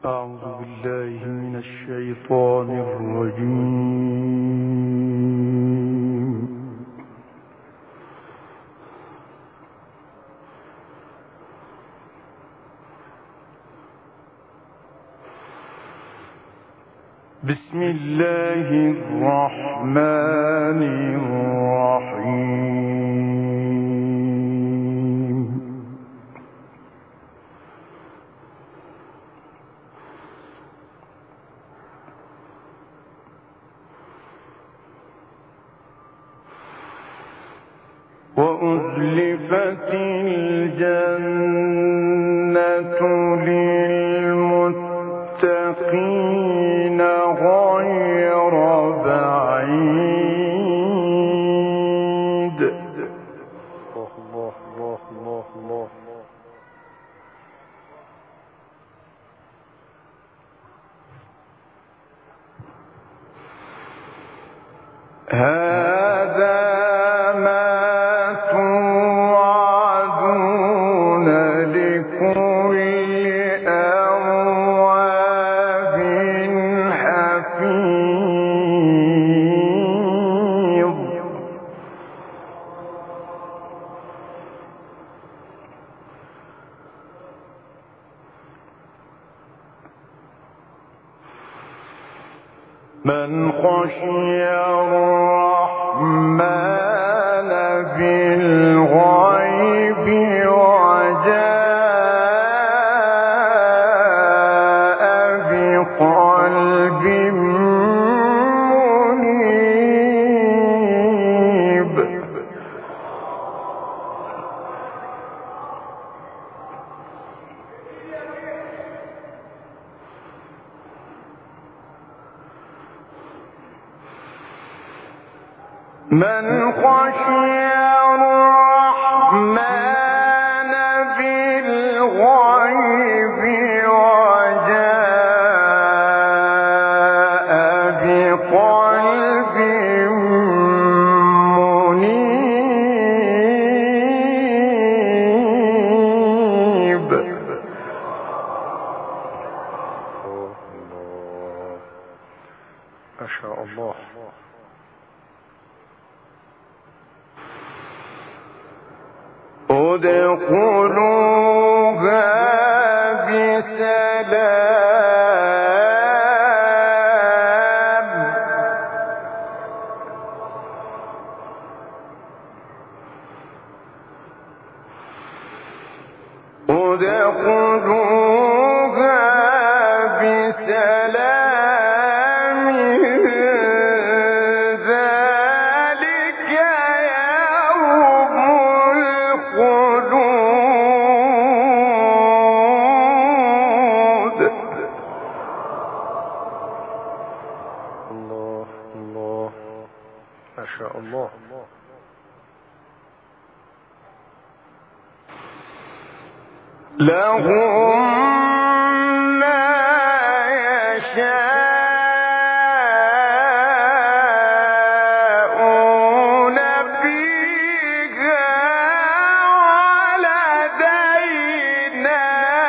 أعوذ بالله من الشيطان الرجيم. بسم الله الرحمن الرحيم. وأزلفت الجنة للمتقين غير بعيد. الله الله الله الله. هذا ما توعدون لكل أواب حفيظ. من خشي الرحمن بالغيب وجاء بقلب منيب. من خشي الرحمن بالغيب وجاء بقلب منيب. ما شاء الله. ادخلوها بسلام. ادخلوها بسلام. ذلك يوم الخلود. الله الله. ما شاء الله. لهم ما يشاءون فيها ولدينا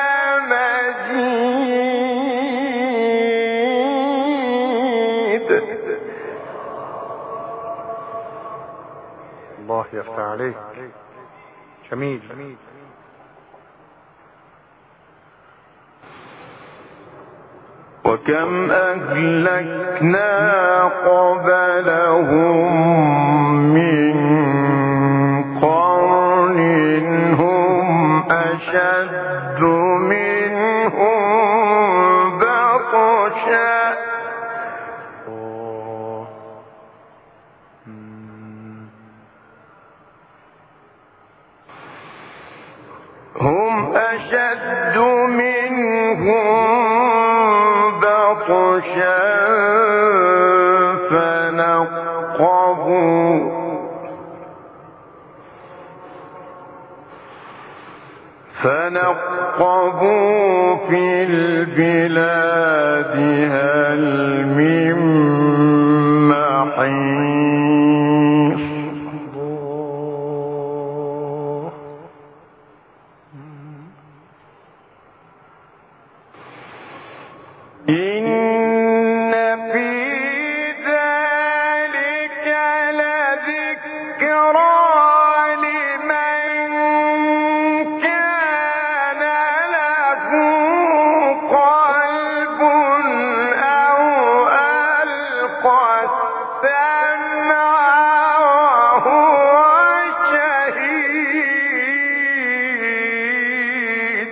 مزيد. الله يفتح عليك. جميل. وكم أهلكنا قبلهم من قرن هم أشد منهم بطشا. هم أشد منهم بطشا فنقبوا في البلاد هل من محيص.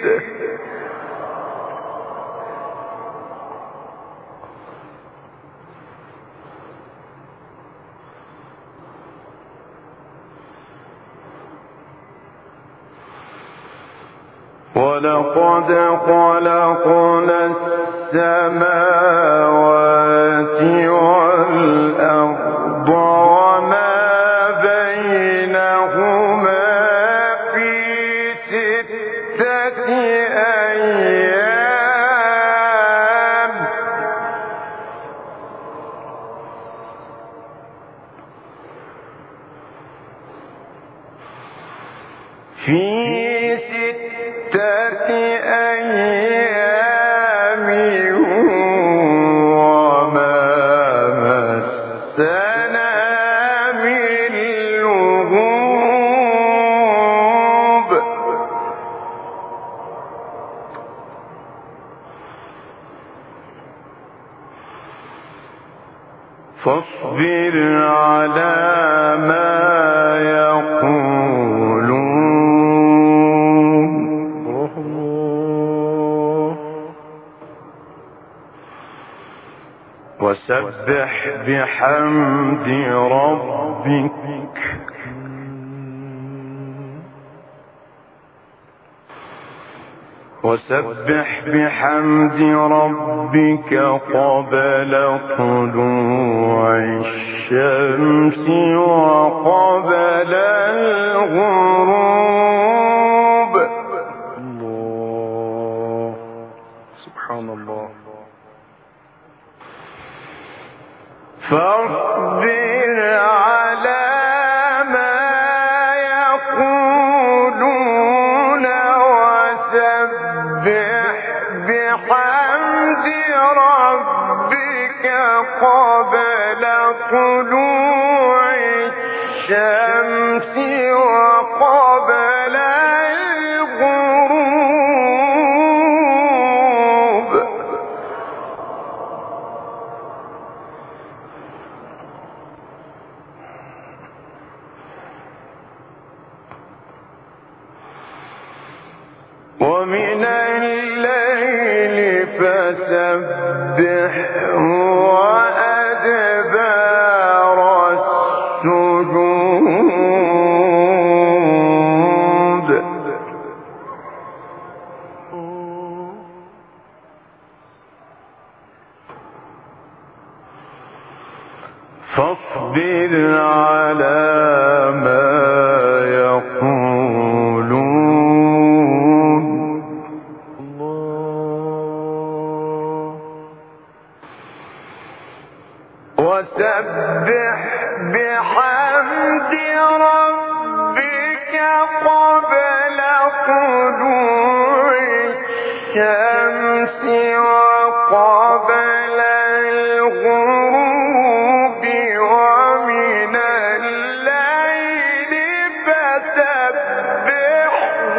ولقد خلقنا السماوات والأرض وما بينهما في 6 أيام وما مسنا من لغوب فاصبر على ما وسبح بحمد ربك قبل طلوع الشمس وقبل الغروب. الله سبحان الله. فاصبر على ما يقولون وسبح بحمد ربك قبل طلوع الشمس وقبل الغروب. ومن الليل فسبحه وأدبار السجود. فاصبر على ما يقولون وسبح بحمد ربك قبل طلوع الشمس وقبل الغروب. ومن الليل فسبحه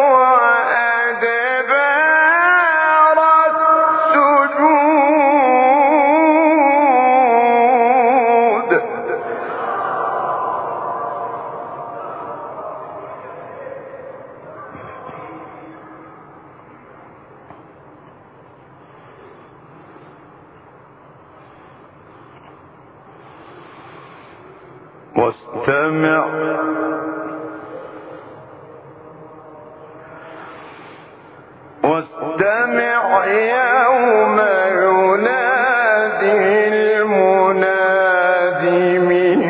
وأدبار السجود. واستمع يوم ينادي المناد من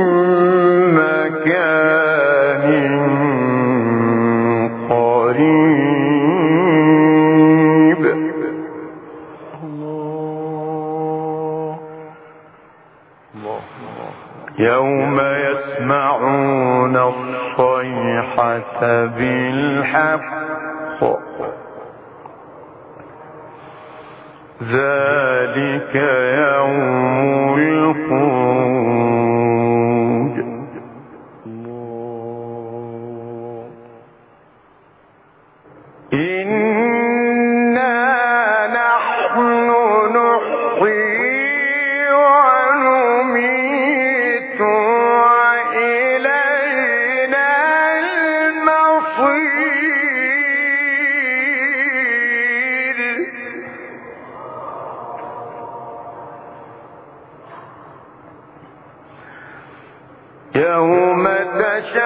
مكان قريب. يوم يسمعون الصيحة بالحق ذلك يوم الخروج. إنا نحن نحيي ونميت وإلينا المصير.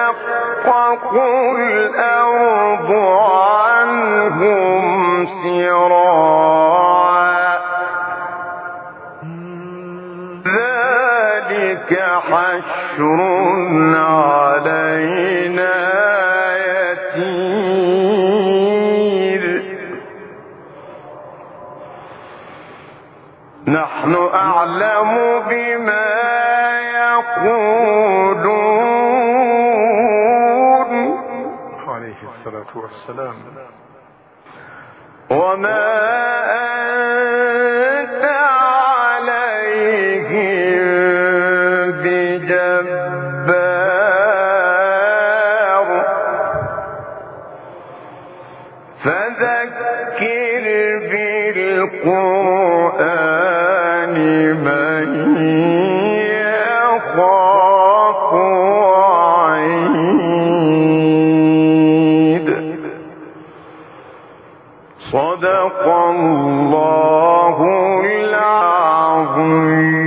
تشقق الأرض عنهم سراعا ذلك حشر علينا يسير نحن أعلم بما يقولون عليه الصلاة والسلام وما أنت عليهم بجبار فذكر بالقرآن من يخاف وعيد صدق الله العظيم.